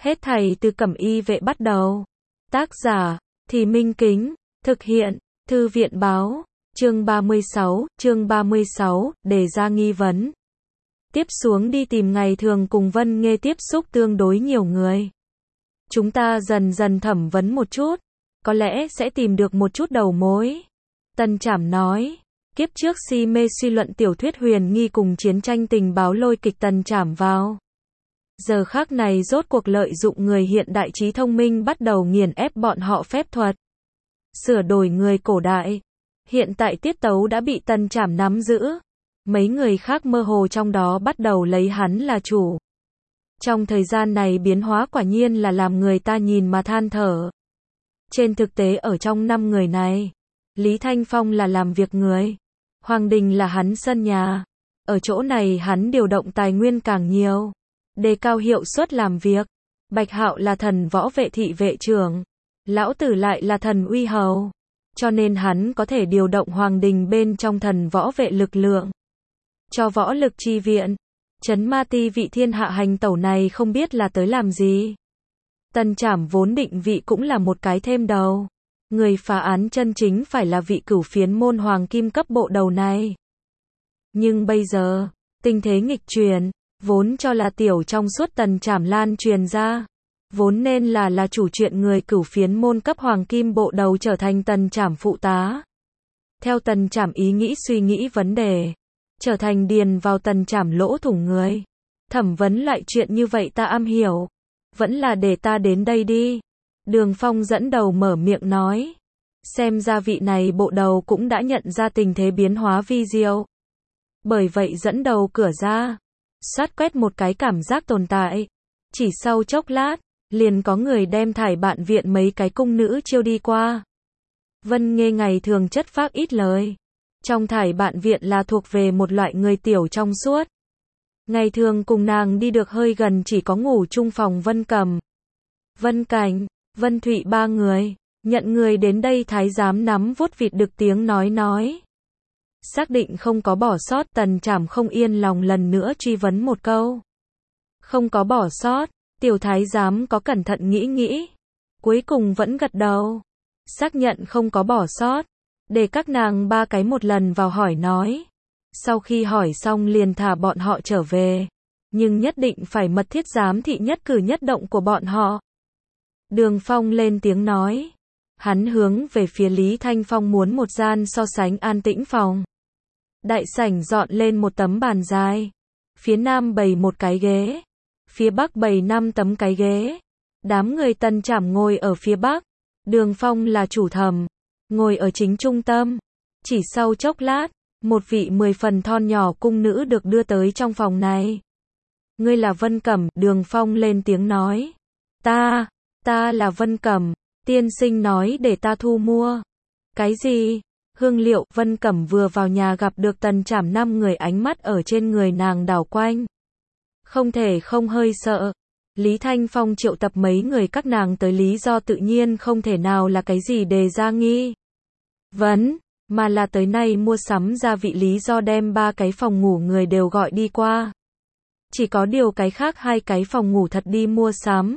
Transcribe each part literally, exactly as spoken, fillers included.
Hết thảy từ Cẩm Y vệ bắt đầu. Tác giả, Thì Minh Kính, thực hiện, Thư viện báo, chương ba mươi sáu, chương ba mươi sáu, đề ra nghi vấn. Tiếp xuống đi tìm ngày thường cùng Vân Nghê tiếp xúc tương đối nhiều người. Chúng ta dần dần thẩm vấn một chút, có lẽ sẽ tìm được một chút đầu mối. Tân Trảm nói, kiếp trước si mê suy luận tiểu thuyết huyền nghi cùng chiến tranh tình báo lôi kịch Tân Trảm vào. Giờ khắc này rốt cuộc lợi dụng người hiện đại trí thông minh bắt đầu nghiền ép bọn họ phép thuật. Sửa đổi người cổ đại. Hiện tại tiết tấu đã bị Tân Trảm nắm giữ. Mấy người khác mơ hồ trong đó bắt đầu lấy hắn là chủ. Trong thời gian này biến hóa quả nhiên là làm người ta nhìn mà than thở. Trên thực tế ở trong năm người này, Lý Thanh Phong là làm việc người. Hoàng Đình là hắn sân nhà. Ở chỗ này hắn điều động tài nguyên càng nhiều. Đề cao hiệu suất làm việc. Bạch Hạo là thần võ vệ thị vệ trưởng. Lão Tử lại là thần uy hầu. Cho nên hắn có thể điều động Hoàng Đình bên trong thần võ vệ lực lượng. Cho võ lực chi viện. Trấn Ma Ti vị thiên hạ hành tẩu này không biết là tới làm gì. Tân Trảm vốn định vị cũng là một cái thêm đầu. Người phá án chân chính phải là vị cửu phiến môn hoàng kim cấp bộ đầu này. Nhưng bây giờ, tình thế nghịch chuyển, vốn cho là tiểu trong suốt Tân Trảm lan truyền ra. Vốn nên là là chủ chuyện người cửu phiến môn cấp hoàng kim bộ đầu trở thành Tân Trảm phụ tá. Theo Tân Trảm ý nghĩ suy nghĩ vấn đề. Trở thành điền vào Tân Trảm lỗ thủng người. Thẩm vấn loại chuyện như vậy ta am hiểu. Vẫn là để ta đến đây đi. Đường Phong dẫn đầu mở miệng nói. Xem ra vị này bộ đầu cũng đã nhận ra tình thế biến hóa vi diệu. Bởi vậy dẫn đầu cửa ra. Sát quét một cái cảm giác tồn tại. Chỉ sau chốc lát, liền có người đem thải bạn viện mấy cái cung nữ chiêu đi qua. Vân Nghê ngày thường chất phác ít lời. Trong thải bạn viện là thuộc về một loại người tiểu trong suốt. Ngày thường cùng nàng đi được hơi gần chỉ có ngủ chung phòng Vân Cầm, Vân Cảnh, Vân Thụy ba người. Nhận người đến đây thái giám nắm vuốt vịt được tiếng nói nói. Xác định không có bỏ sót, Tân Trảm không yên lòng lần nữa truy vấn một câu. Không có bỏ sót, tiểu thái giám có cẩn thận nghĩ nghĩ. Cuối cùng vẫn gật đầu. Xác nhận không có bỏ sót. Để các nàng ba cái một lần vào hỏi nói. Sau khi hỏi xong liền thả bọn họ trở về. Nhưng nhất định phải mật thiết giám thị nhất cử nhất động của bọn họ. Đường Phong lên tiếng nói. Hắn hướng về phía Lý Thanh Phong muốn một gian so sánh an tĩnh phòng. Đại sảnh dọn lên một tấm bàn dài. Phía nam bày một cái ghế. Phía bắc bày năm tấm cái ghế. Đám người Tân Trảm ngồi ở phía bắc. Đường Phong là chủ thẩm. Ngồi ở chính trung tâm. Chỉ sau chốc lát, một vị mười phần thon nhỏ cung nữ được đưa tới trong phòng này. Ngươi là Vân Cẩm, Đường Phong lên tiếng nói. Ta, ta là Vân Cẩm, tiên sinh nói để ta thu mua. Cái gì? Hương liệu, Vân Cẩm vừa vào nhà gặp được Tân Trảm năm người ánh mắt ở trên người nàng đảo quanh. Không thể không hơi sợ. Lý Thanh Phong triệu tập mấy người các nàng tới lý do tự nhiên không thể nào là cái gì đề ra nghi vấn, mà là tới nay mua sắm gia vị lý do đem ba cái phòng ngủ người đều gọi đi qua. Chỉ có điều cái khác hai cái phòng ngủ thật đi mua sắm.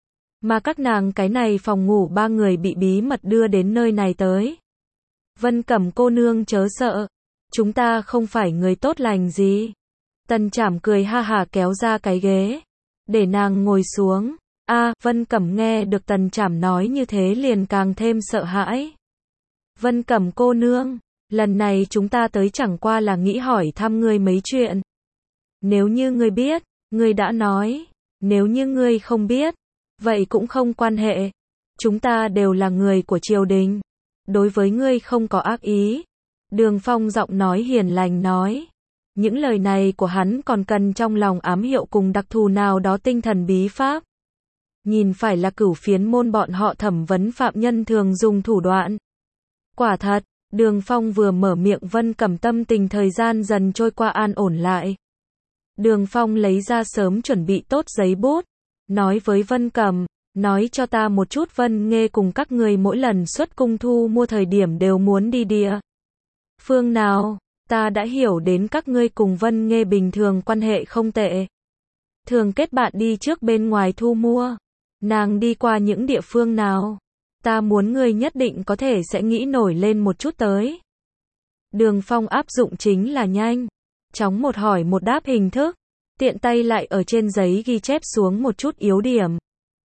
Mà các nàng cái này phòng ngủ ba người bị bí mật đưa đến nơi này tới. Vân Cẩm cô nương chớ sợ. Chúng ta không phải người tốt lành gì. Tân Trảm cười ha hả kéo ra cái ghế. Để nàng ngồi xuống. A, Vân Cẩm nghe được Tân Trảm nói như thế liền càng thêm sợ hãi. Vân Cẩm cô nương, lần này chúng ta tới chẳng qua là nghĩ hỏi thăm ngươi mấy chuyện. Nếu như ngươi biết, ngươi đã nói. Nếu như ngươi không biết, vậy cũng không quan hệ. Chúng ta đều là người của triều đình. Đối với ngươi không có ác ý. Đường Phong giọng nói hiền lành nói. Những lời này của hắn còn cần trong lòng ám hiệu cùng đặc thù nào đó tinh thần bí pháp. Nhìn phải là cửu phiến môn bọn họ thẩm vấn phạm nhân thường dùng thủ đoạn. Quả thật, Đường Phong vừa mở miệng Vân Cẩm tâm tình thời gian dần trôi qua an ổn lại. Đường Phong lấy ra sớm chuẩn bị tốt giấy bút. Nói với Vân Cẩm, nói cho ta một chút Vân Nghê cùng các người mỗi lần xuất cung thu mua thời điểm đều muốn đi địa phương nào. Ta đã hiểu đến các ngươi cùng Vân Nghê bình thường quan hệ không tệ. Thường kết bạn đi trước bên ngoài thu mua. Nàng đi qua những địa phương nào? Ta muốn ngươi nhất định có thể sẽ nghĩ nổi lên một chút tới. Đường Phong áp dụng chính là nhanh, chóng một hỏi một đáp hình thức, tiện tay lại ở trên giấy ghi chép xuống một chút yếu điểm.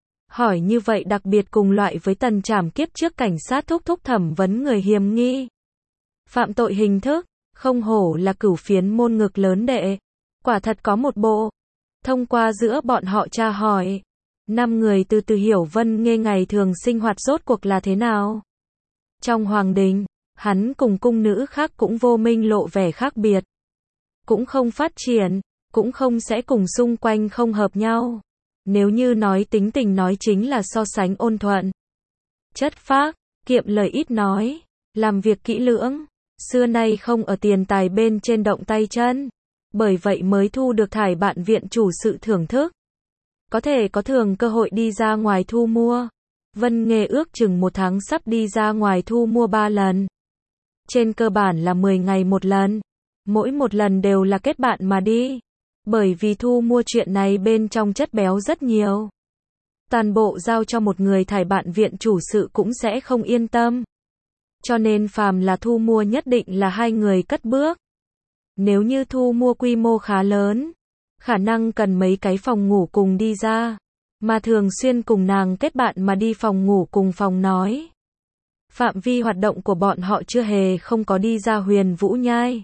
Hỏi như vậy đặc biệt cùng loại với Tần Trảm kiếp trước cảnh sát thúc thúc thẩm vấn người hiểm nghi. Phạm tội hình thức, không hổ là cửu phiến môn ngực lớn đệ. Quả thật có một bộ. Thông qua giữa bọn họ tra hỏi, năm người từ từ hiểu Vân Nghê ngày thường sinh hoạt rốt cuộc là thế nào. Trong hoàng đình, hắn cùng cung nữ khác cũng vô minh lộ vẻ khác biệt. Cũng không phát triển, cũng không sẽ cùng xung quanh không hợp nhau. Nếu như nói tính tình nói chính là so sánh ôn thuận. Chất phác, kiệm lời ít nói, làm việc kỹ lưỡng, xưa nay không ở tiền tài bên trên động tay chân. Bởi vậy mới thu được thải bạn viện chủ sự thưởng thức. Có thể có thường cơ hội đi ra ngoài thu mua. Vân Nghê ước chừng một tháng sắp đi ra ngoài thu mua ba lần. Trên cơ bản là mười ngày một lần. Mỗi một lần đều là kết bạn mà đi. Bởi vì thu mua chuyện này bên trong chất béo rất nhiều. Toàn bộ giao cho một người thải bạn viện chủ sự cũng sẽ không yên tâm. Cho nên phàm là thu mua nhất định là hai người cất bước. Nếu như thu mua quy mô khá lớn, khả năng cần mấy cái phòng ngủ cùng đi ra, mà thường xuyên cùng nàng kết bạn mà đi phòng ngủ cùng phòng nói. Phạm vi hoạt động của bọn họ chưa hề không có đi ra Huyền Vũ Nhai.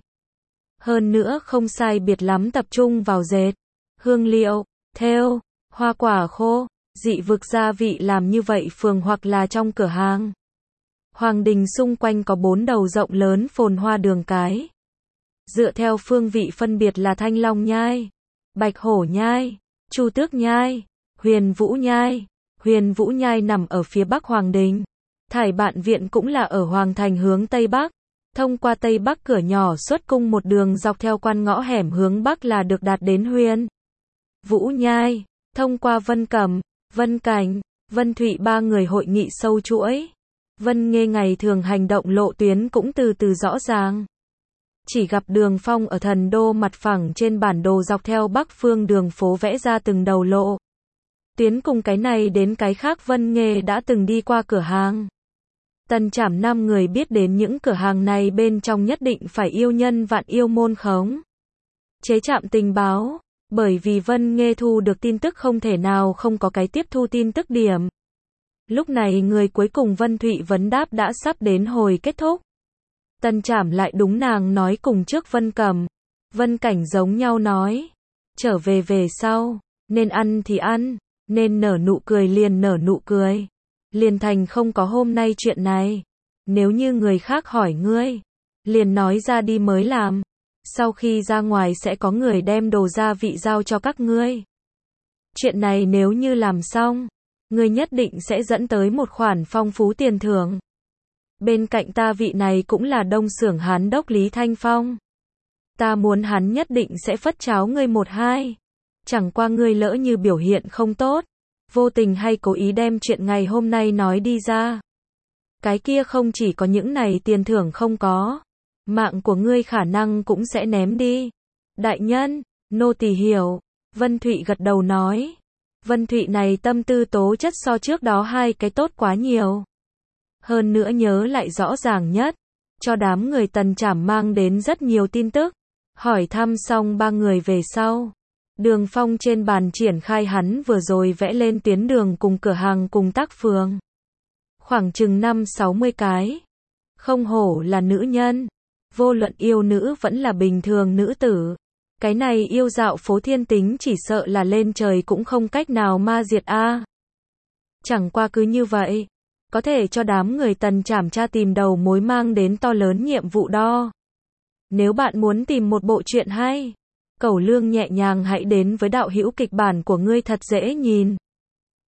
Hơn nữa không sai biệt lắm tập trung vào dệt, hương liệu, thêu, hoa quả khô, dị vực gia vị làm như vậy phường hoặc là trong cửa hàng. Hoàng đình xung quanh có bốn đầu rộng lớn phồn hoa đường cái. Dựa theo phương vị phân biệt là Thanh Long Nhai, Bạch Hổ Nhai, Chu Tước Nhai, Huyền Vũ Nhai. Huyền Vũ Nhai nằm ở phía bắc Hoàng đình. Thải bạn viện cũng là ở Hoàng thành hướng Tây Bắc. Thông qua Tây Bắc cửa nhỏ xuất cung một đường dọc theo quan ngõ hẻm hướng Bắc là được đạt đến Huyền Vũ Nhai. Thông qua Vân Cẩm, Vân Cảnh, Vân Thụy ba người hội nghị sâu chuỗi. Vân Nghê ngày thường hành động lộ tuyến cũng từ từ rõ ràng. Chỉ gặp Đường Phong ở thần đô mặt phẳng trên bản đồ dọc theo bắc phương đường phố vẽ ra từng đầu lộ. Tuyến cùng cái này đến cái khác Vân Nghê đã từng đi qua cửa hàng. Tần Trảm năm người biết đến những cửa hàng này bên trong nhất định phải yêu nhân vạn yêu môn khống. Chế trạm tình báo, bởi vì Vân Nghê thu được tin tức không thể nào không có cái tiếp thu tin tức điểm. Lúc này người cuối cùng Vân Thụy vấn đáp đã sắp đến hồi kết thúc. Tần Trảm lại đúng nàng nói cùng trước Vân Cẩm, Vân Cảnh giống nhau nói. Trở về về sau, nên ăn thì ăn, nên nở nụ cười liền nở nụ cười. Liền thành không có hôm nay chuyện này. Nếu như người khác hỏi ngươi, liền nói ra đi mới làm. Sau khi ra ngoài sẽ có người đem đồ gia vị giao cho các ngươi. Chuyện này nếu như làm xong, ngươi nhất định sẽ dẫn tới một khoản phong phú tiền thưởng. Bên cạnh ta vị này cũng là Đông Xưởng Hán đốc Lý Thanh Phong. Ta muốn hắn nhất định sẽ phất cháo ngươi một hai. Chẳng qua ngươi lỡ như biểu hiện không tốt, vô tình hay cố ý đem chuyện ngày hôm nay nói đi ra. Cái kia không chỉ có những này tiền thưởng không có, mạng của ngươi khả năng cũng sẽ ném đi. Đại nhân, nô tỳ hiểu. Vân Thụy gật đầu nói. Vân Thụy này tâm tư tố chất so trước đó hai cái tốt quá nhiều. Hơn nữa nhớ lại rõ ràng nhất, cho đám người Tần Trảm mang đến rất nhiều tin tức. Hỏi thăm xong ba người về sau, Đường Phong trên bàn triển khai hắn vừa rồi vẽ lên tuyến đường cùng cửa hàng cùng tác phường. Khoảng chừng năm sáu mươi cái. Không hổ là nữ nhân. Vô luận yêu nữ vẫn là bình thường nữ tử. Cái này yêu dạo phố thiên tính chỉ sợ là lên trời cũng không cách nào ma diệt a. Chẳng qua cứ như vậy, có thể cho đám người Tần Trảm tra tìm đầu mối mang đến to lớn nhiệm vụ đo. Nếu bạn muốn tìm một bộ truyện hay, Cẩu Lương nhẹ nhàng hãy đến với đạo hữu kịch bản của ngươi thật dễ nhìn.